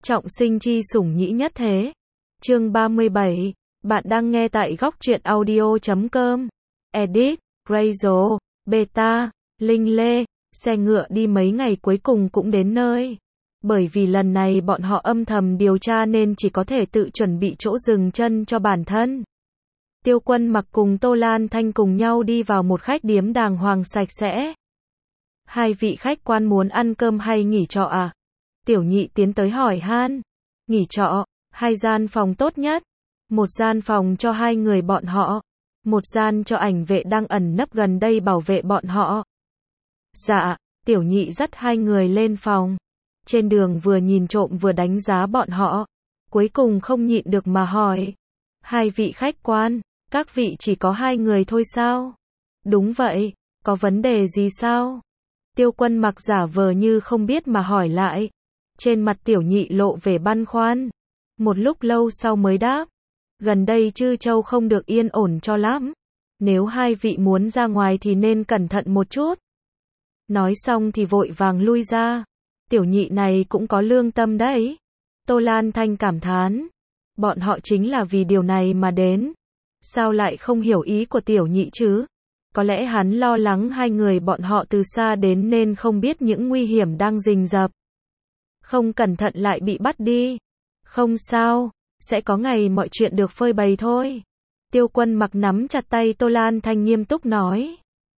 Trọng sinh chi sủng nhĩ nhất thế. Chương 37. Bạn đang nghe tại góc truyện audio.com. Edit, Rachel, Beta, Linh Lê. Xe ngựa đi mấy ngày cuối cùng cũng đến nơi. Bởi vì lần này bọn họ âm thầm điều tra nên chỉ có thể tự chuẩn bị chỗ dừng chân cho bản thân. Tiêu Quân Mặc cùng Tô Lan Thanh cùng nhau đi vào một khách điếm đàng hoàng sạch sẽ. Hai vị khách quan muốn ăn cơm hay nghỉ trọ à? Tiểu Nhị tiến tới hỏi han. Nghỉ trọ, hai gian phòng tốt nhất. Một gian phòng cho hai người bọn họ. Một gian cho ảnh vệ đang ẩn nấp gần đây bảo vệ bọn họ. Dạ, Tiểu Nhị dắt hai người lên phòng. Trên đường vừa nhìn trộm vừa đánh giá bọn họ. Cuối cùng không nhịn được mà hỏi. Hai vị khách quan, các vị chỉ có hai người thôi sao? Đúng vậy, có vấn đề gì sao? Tiêu Quân Mặc giả vờ như không biết mà hỏi lại. Trên mặt Tiểu Nhị lộ vẻ băn khoăn. Một lúc lâu sau mới đáp. Gần đây Trư Châu không được yên ổn cho lắm. Nếu hai vị muốn ra ngoài thì nên cẩn thận một chút. Nói xong thì vội vàng lui ra. Tiểu Nhị này cũng có lương tâm đấy. Tô Lan Thanh cảm thán. Bọn họ chính là vì điều này mà đến. Sao lại không hiểu ý của Tiểu Nhị chứ? Có lẽ hắn lo lắng hai người bọn họ từ xa đến nên không biết những nguy hiểm đang rình rập. Không cẩn thận lại bị bắt đi. Không sao, sẽ có ngày mọi chuyện được phơi bày thôi. Tiêu Quân Mặc nắm chặt tay Tô Lan Thanh nghiêm túc nói.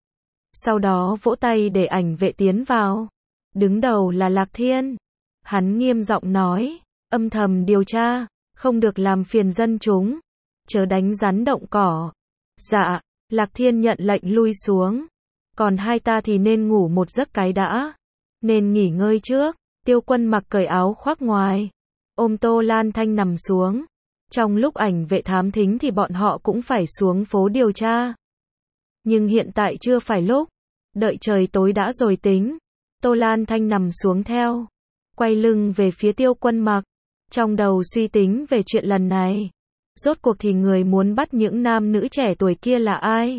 Sau đó vỗ tay để ảnh vệ tiến vào. Đứng đầu là Lạc Thiên. Hắn nghiêm giọng nói, âm thầm điều tra, không được làm phiền dân chúng. Chớ đánh rắn động cỏ. Dạ, Lạc Thiên nhận lệnh lui xuống. Còn hai ta thì nên ngủ một giấc cái đã. Nên nghỉ ngơi trước. Tiêu Quân Mặc cởi áo khoác ngoài. Ôm Tô Lan Thanh nằm xuống. Trong lúc ảnh vệ thám thính thì bọn họ cũng phải xuống phố điều tra. Nhưng hiện tại chưa phải lúc. Đợi trời tối đã rồi tính. Tô Lan Thanh nằm xuống theo. Quay lưng về phía Tiêu Quân Mặc. Trong đầu suy tính về chuyện lần này. Rốt cuộc thì người muốn bắt những nam nữ trẻ tuổi kia là ai?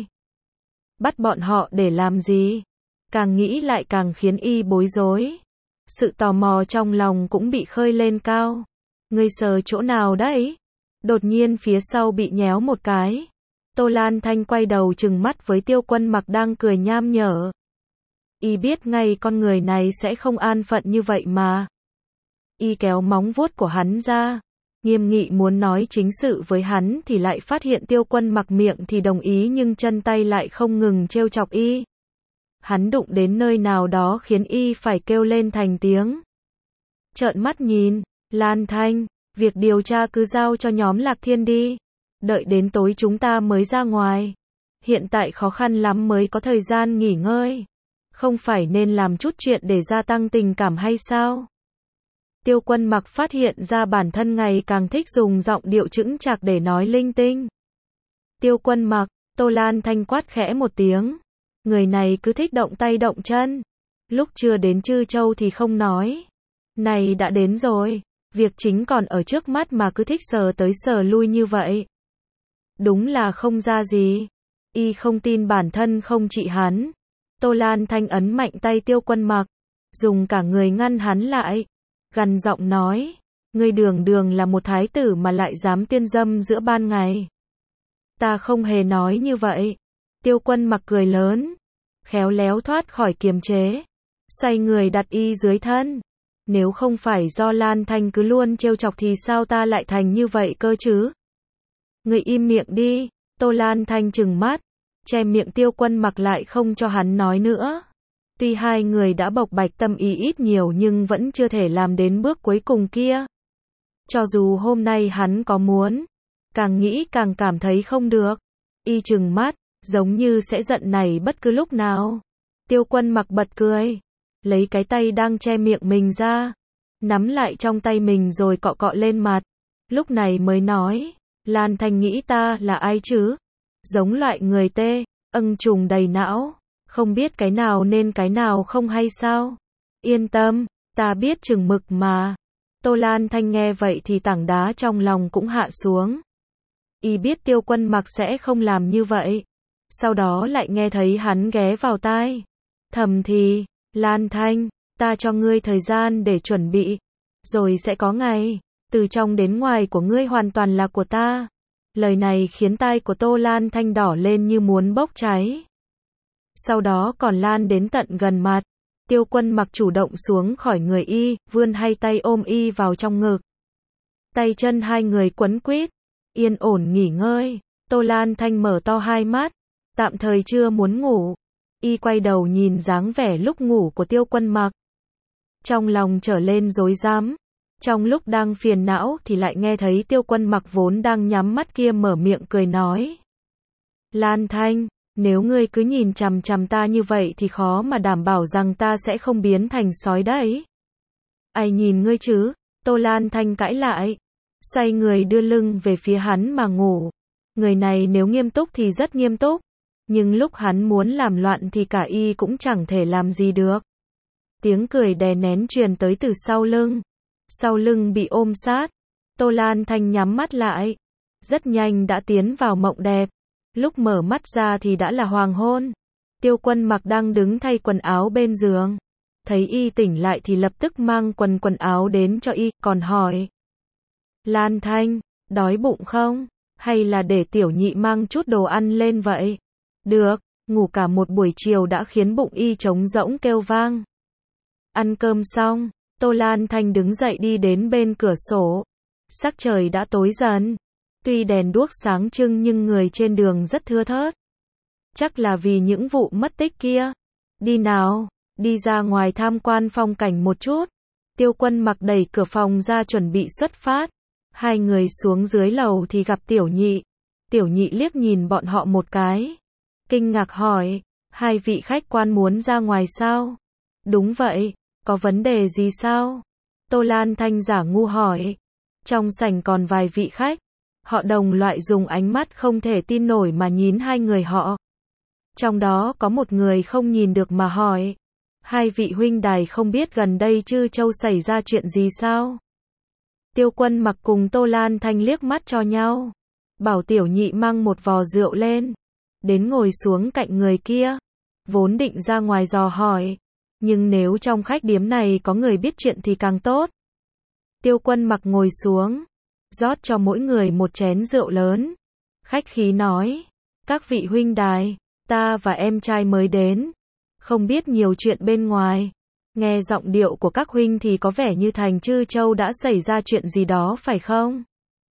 Bắt bọn họ để làm gì? Càng nghĩ lại càng khiến y bối rối. Sự tò mò trong lòng cũng bị khơi lên cao. Ngươi sờ chỗ nào đấy? Đột nhiên phía sau bị nhéo một cái. Tô Lan Thanh quay đầu trừng mắt với Tiêu Quân Mặc đang cười nham nhở. Y biết ngay con người này sẽ không an phận như vậy mà. Y kéo móng vuốt của hắn ra. Nghiêm nghị muốn nói chính sự với hắn thì lại phát hiện Tiêu Quân Mặc miệng thì đồng ý nhưng chân tay lại không ngừng trêu chọc y. Hắn đụng đến nơi nào đó khiến y phải kêu lên thành tiếng. Trợn mắt nhìn, Lan Thanh, việc điều tra cứ giao cho nhóm Lạc Thiên đi. Đợi đến tối chúng ta mới ra ngoài. Hiện tại khó khăn lắm mới có thời gian nghỉ ngơi. Không phải nên làm chút chuyện để gia tăng tình cảm hay sao? Tiêu Quân Mặc phát hiện ra bản thân ngày càng thích dùng giọng điệu chững chạc để nói linh tinh. Tiêu Quân Mặc, Tô Lan Thanh quát khẽ một tiếng. Người này cứ thích động tay động chân. Lúc chưa đến Trư Châu thì không nói. Này đã đến rồi. Việc chính còn ở trước mắt mà cứ thích sờ tới sờ lui như vậy. Đúng là không ra gì. Y không tin bản thân không trị hắn. Tô Lan Thanh ấn mạnh tay Tiêu Quân Mặc. Dùng cả người ngăn hắn lại. Gằn giọng nói. Ngươi đường đường là một thái tử mà lại dám tiên dâm giữa ban ngày. Ta không hề nói như vậy. Tiêu Quân Mặc cười lớn. Khéo léo thoát khỏi kiềm chế. Xoay người đặt y dưới thân. Nếu không phải do Lan Thanh cứ luôn trêu chọc thì sao ta lại thành như vậy cơ chứ? Ngươi im miệng đi. Tô Lan Thanh trừng mắt. Che miệng Tiêu Quân Mặc lại không cho hắn nói nữa. Tuy hai người đã bộc bạch tâm ý ít nhiều nhưng vẫn chưa thể làm đến bước cuối cùng kia. Cho dù hôm nay hắn có muốn. Càng nghĩ càng cảm thấy không được. Y trừng mắt. Giống như sẽ giận này bất cứ lúc nào. Tiêu Quân Mặc bật cười. Lấy cái tay đang che miệng mình ra. Nắm lại trong tay mình rồi cọ cọ lên mặt. Lúc này mới nói. Lan Thanh nghĩ ta là ai chứ? Giống loại người tê, âng trùng đầy não. Không biết cái nào nên cái nào không hay sao? Yên tâm, ta biết chừng mực mà. Tô Lan Thanh nghe vậy thì tảng đá trong lòng cũng hạ xuống. Y biết Tiêu Quân Mặc sẽ không làm như vậy. Sau đó lại nghe thấy hắn ghé vào tai. Thầm thì, Lan Thanh, ta cho ngươi thời gian để chuẩn bị. rồi sẽ có ngày, từ trong đến ngoài của ngươi hoàn toàn là của ta. Lời này khiến tai của Tô Lan Thanh đỏ lên như muốn bốc cháy. Sau đó còn lan đến tận gần mặt. Tiêu Quân Mặc chủ động xuống khỏi người y, vươn hai tay ôm y vào trong ngực. Tay chân hai người quấn quýt, yên ổn nghỉ ngơi. Tô Lan Thanh mở to hai mắt, tạm thời chưa muốn ngủ. Y quay đầu nhìn dáng vẻ lúc ngủ của Tiêu Quân Mặc. Trong lòng trở lên rối rắm. Trong lúc đang phiền não thì lại nghe thấy Tiêu Quân Mặc vốn đang nhắm mắt kia mở miệng cười nói. Lan Thanh, nếu ngươi cứ nhìn chằm chằm ta như vậy thì khó mà đảm bảo rằng ta sẽ không biến thành sói đấy. Ai nhìn ngươi chứ? Tô Lan Thanh cãi lại. Xoay người đưa lưng về phía hắn mà ngủ. Người này nếu nghiêm túc thì rất nghiêm túc. Nhưng lúc hắn muốn làm loạn thì cả y cũng chẳng thể làm gì được. Tiếng cười đè nén truyền tới từ sau lưng. Sau lưng bị ôm sát. Tô Lan Thanh nhắm mắt lại. Rất nhanh đã tiến vào mộng đẹp. Lúc mở mắt ra thì đã là hoàng hôn. Tiêu Quân Mặc đang đứng thay quần áo bên giường. Thấy y tỉnh lại thì lập tức mang quần áo đến cho y, còn hỏi. Lan Thanh, đói bụng không? Hay là để tiểu nhị mang chút đồ ăn lên vậy? Được, ngủ cả một buổi chiều đã khiến bụng y trống rỗng kêu vang. Ăn cơm xong, Tô Lan Thanh đứng dậy đi đến bên cửa sổ. Sắc trời đã tối dần. Tuy đèn đuốc sáng trưng nhưng người trên đường rất thưa thớt. Chắc là vì những vụ mất tích kia. Đi nào, đi ra ngoài tham quan phong cảnh một chút. Tiêu Quân Mặc đẩy cửa phòng ra chuẩn bị xuất phát. Hai người xuống dưới lầu thì gặp Tiểu Nhị. Tiểu Nhị liếc nhìn bọn họ một cái. Kinh ngạc hỏi, hai vị khách quan muốn ra ngoài sao? Đúng vậy, có vấn đề gì sao? Tô Lan Thanh giả ngu hỏi. Trong sảnh còn vài vị khách. Họ đồng loại dùng ánh mắt không thể tin nổi mà nhìn hai người họ. Trong đó có một người không nhìn được mà hỏi. Hai vị huynh đài không biết gần đây Trư Châu xảy ra chuyện gì sao? Tiêu Quân Mặc cùng Tô Lan Thanh liếc mắt cho nhau. Bảo Tiểu Nhị mang một vò rượu lên. Đến ngồi xuống cạnh người kia. Vốn định ra ngoài dò hỏi. Nhưng nếu trong khách điếm này có người biết chuyện thì càng tốt. Tiêu Quân Mặc ngồi xuống. Rót cho mỗi người một chén rượu lớn. Khách khí nói. Các vị huynh đài, ta và em trai mới đến. Không biết nhiều chuyện bên ngoài. Nghe giọng điệu của các huynh thì có vẻ như thành Trư Châu đã xảy ra chuyện gì đó phải không?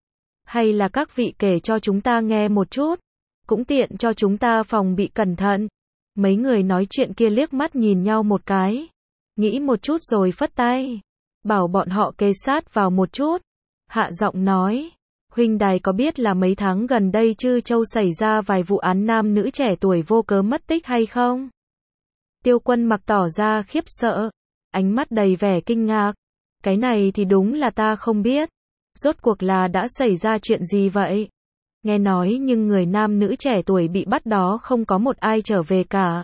Hay là các vị kể cho chúng ta nghe một chút? Cũng tiện cho chúng ta phòng bị cẩn thận. Mấy người nói chuyện kia liếc mắt nhìn nhau một cái. Nghĩ một chút rồi phất tay. Bảo bọn họ kê sát vào một chút. Hạ giọng nói. Huynh đài có biết là mấy tháng gần đây Trư Châu xảy ra vài vụ án nam nữ trẻ tuổi vô cớ mất tích hay không? Tiêu Quân Mặc tỏ ra khiếp sợ. Ánh mắt đầy vẻ kinh ngạc. Cái này thì đúng là ta không biết. Rốt cuộc là đã xảy ra chuyện gì vậy? Nghe nói nhưng người nam nữ trẻ tuổi bị bắt đó không có một ai trở về cả.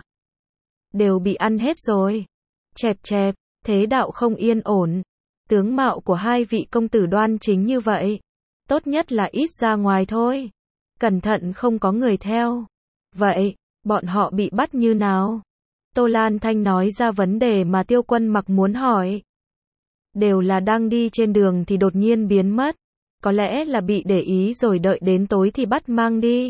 Đều bị ăn hết rồi. Chẹp chẹp, thế đạo không yên ổn. Tướng mạo của hai vị công tử đoan chính như vậy. Tốt nhất là ít ra ngoài thôi. Cẩn thận không có người theo. Vậy, bọn họ bị bắt như nào? Tô Lan Thanh nói ra vấn đề mà Tiêu Quân Mặc muốn hỏi. Đều là đang đi trên đường thì đột nhiên biến mất. Có lẽ là bị để ý rồi đợi đến tối thì bắt mang đi.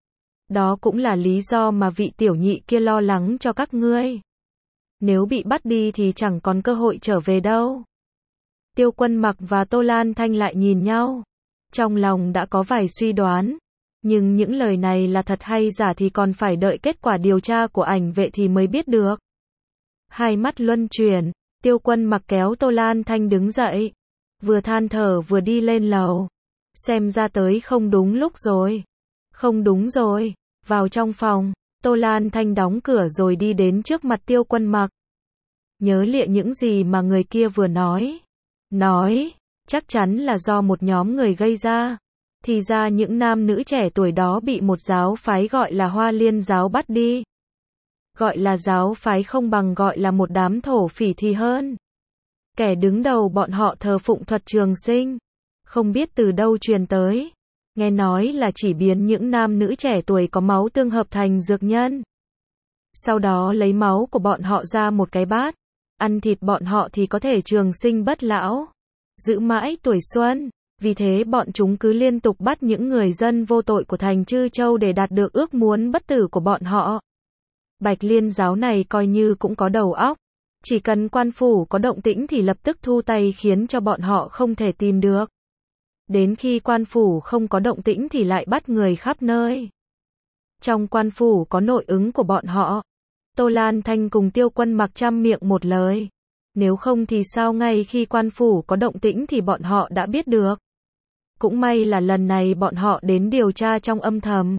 Đó cũng là lý do mà vị tiểu nhị kia lo lắng cho các ngươi. Nếu bị bắt đi thì chẳng còn cơ hội trở về đâu. Tiêu Quân Mặc và Tô Lan Thanh lại nhìn nhau. Trong lòng đã có vài suy đoán. Nhưng những lời này là thật hay giả thì còn phải đợi kết quả điều tra của ảnh vệ thì mới biết được. Hai mắt luân chuyển, Tiêu Quân Mặc kéo Tô Lan Thanh đứng dậy. Vừa than thở vừa đi lên lầu. Xem ra tới không đúng lúc rồi. Không đúng rồi. Vào trong phòng, Tô Lan Thanh đóng cửa rồi đi đến trước mặt Tiêu Quân Mặc. Nhớ lịa những gì mà người kia vừa nói. Nói, chắc chắn là do một nhóm người gây ra. Thì ra những nam nữ trẻ tuổi đó bị một giáo phái gọi là Hoa Liên giáo bắt đi. Gọi là giáo phái không bằng gọi là một đám thổ phỉ thì hơn. Kẻ đứng đầu bọn họ thờ phụng thuật trường sinh. Không biết từ đâu truyền tới. Nghe nói là chỉ biến những nam nữ trẻ tuổi có máu tương hợp thành dược nhân. Sau đó lấy máu của bọn họ ra một cái bát. Ăn thịt bọn họ thì có thể trường sinh bất lão. giữ mãi tuổi xuân. Vì thế bọn chúng cứ liên tục bắt những người dân vô tội của thành Trư Châu để đạt được ước muốn bất tử của bọn họ. Bạch Liên giáo này coi như cũng có đầu óc. Chỉ cần quan phủ có động tĩnh thì lập tức thu tay khiến cho bọn họ không thể tìm được. Đến khi quan phủ không có động tĩnh thì lại bắt người khắp nơi. Trong quan phủ có nội ứng của bọn họ. Tô Lan Thanh cùng Tiêu Quân Mặc trăm miệng một lời. Nếu không thì sao ngay khi quan phủ có động tĩnh thì bọn họ đã biết được. Cũng may là lần này bọn họ đến điều tra trong âm thầm.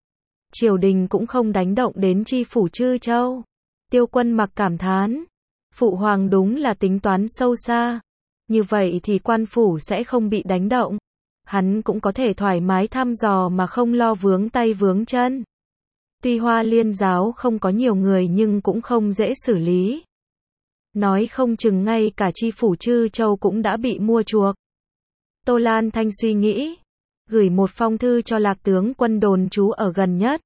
Triều đình cũng không đánh động đến chi phủ Trư Châu. Tiêu Quân Mặc cảm thán. Phụ hoàng đúng là tính toán sâu xa. Như vậy thì quan phủ sẽ không bị đánh động. Hắn cũng có thể thoải mái thăm dò mà không lo vướng tay vướng chân. Tuy Hoa Liên giáo không có nhiều người nhưng cũng không dễ xử lý. Nói không chừng ngay cả chi phủ Trư Châu cũng đã bị mua chuộc. Tô Lan Thanh suy nghĩ. Gửi một phong thư cho Lạc tướng quân đồn trú ở gần nhất.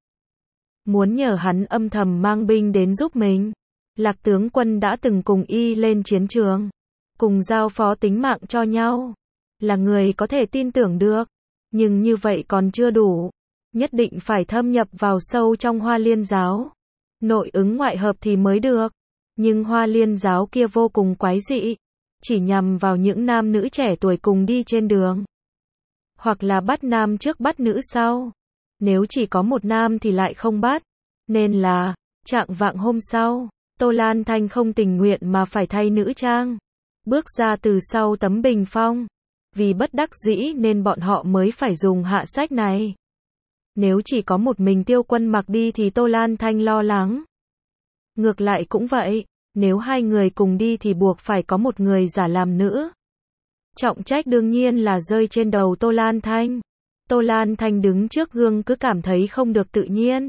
Muốn nhờ hắn âm thầm mang binh đến giúp mình. Lạc tướng quân đã từng cùng y lên chiến trường. Cùng giao phó tính mạng cho nhau. Là người có thể tin tưởng được. Nhưng như vậy còn chưa đủ. Nhất định phải thâm nhập vào sâu trong Hoa Liên giáo. Nội ứng ngoại hợp thì mới được. Nhưng Hoa Liên giáo kia vô cùng quái dị. Chỉ nhằm vào những nam nữ trẻ tuổi cùng đi trên đường. Hoặc là bắt nam trước bắt nữ sau. Nếu chỉ có một nam thì lại không bắt. Nên là, trạng vạng hôm sau, Tô Lan Thanh không tình nguyện mà phải thay nữ trang. Bước ra từ sau tấm bình phong. Vì bất đắc dĩ nên bọn họ mới phải dùng hạ sách này. Nếu chỉ có một mình Tiêu Quân Mặc đi thì Tô Lan Thanh lo lắng. Ngược lại cũng vậy, nếu hai người cùng đi thì buộc phải có một người giả làm nữ. Trọng trách đương nhiên là rơi trên đầu Tô Lan Thanh. Tô Lan Thanh đứng trước gương cứ cảm thấy không được tự nhiên.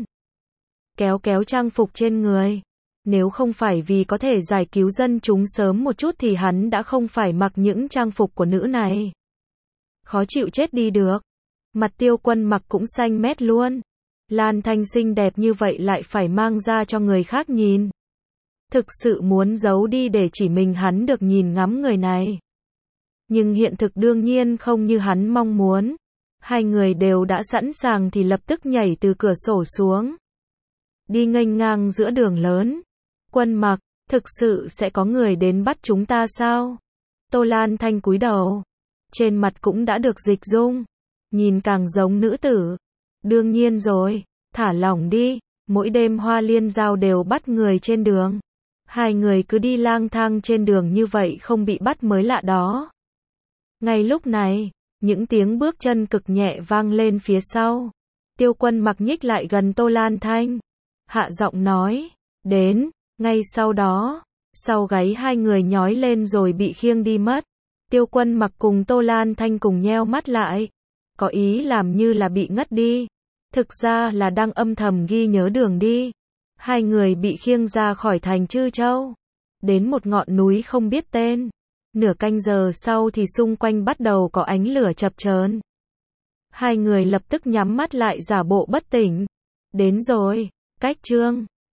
Kéo kéo trang phục trên người. Nếu không phải vì có thể giải cứu dân chúng sớm một chút thì hắn đã không phải mặc những trang phục của nữ này. Khó chịu chết đi được. Mặt Tiêu Quân Mặc cũng xanh mét luôn. Lan Thanh xinh đẹp như vậy lại phải mang ra cho người khác nhìn. Thực sự muốn giấu đi để chỉ mình hắn được nhìn ngắm người này. Nhưng hiện thực đương nhiên không như hắn mong muốn. Hai người đều đã sẵn sàng thì lập tức nhảy từ cửa sổ xuống. Đi nghênh ngang giữa đường lớn. Quân Mặc, thực sự sẽ có người đến bắt chúng ta sao? Tô Lan Thanh cúi đầu. Trên mặt cũng đã được dịch dung. Nhìn càng giống nữ tử. Đương nhiên rồi, thả lỏng đi. Mỗi đêm Hoa Liên giao đều bắt người trên đường. Hai người cứ đi lang thang trên đường như vậy không bị bắt mới lạ đó. Ngay lúc này, những tiếng bước chân cực nhẹ vang lên phía sau. Tiêu Quân Mặc nhích lại gần Tô Lan Thanh. Hạ giọng nói, đến. Ngay sau đó, sau gáy hai người nhói lên rồi bị khiêng đi mất. Tiêu Quân Mặc cùng Tô Lan Thanh cùng nheo mắt lại. Có ý làm như là bị ngất đi. Thực ra là đang âm thầm ghi nhớ đường đi. Hai người bị khiêng ra khỏi thành Trư Châu. Đến một ngọn núi không biết tên. Nửa canh giờ sau thì xung quanh bắt đầu có ánh lửa chập chờn. Hai người lập tức nhắm mắt lại giả bộ bất tỉnh. Đến rồi, cách chương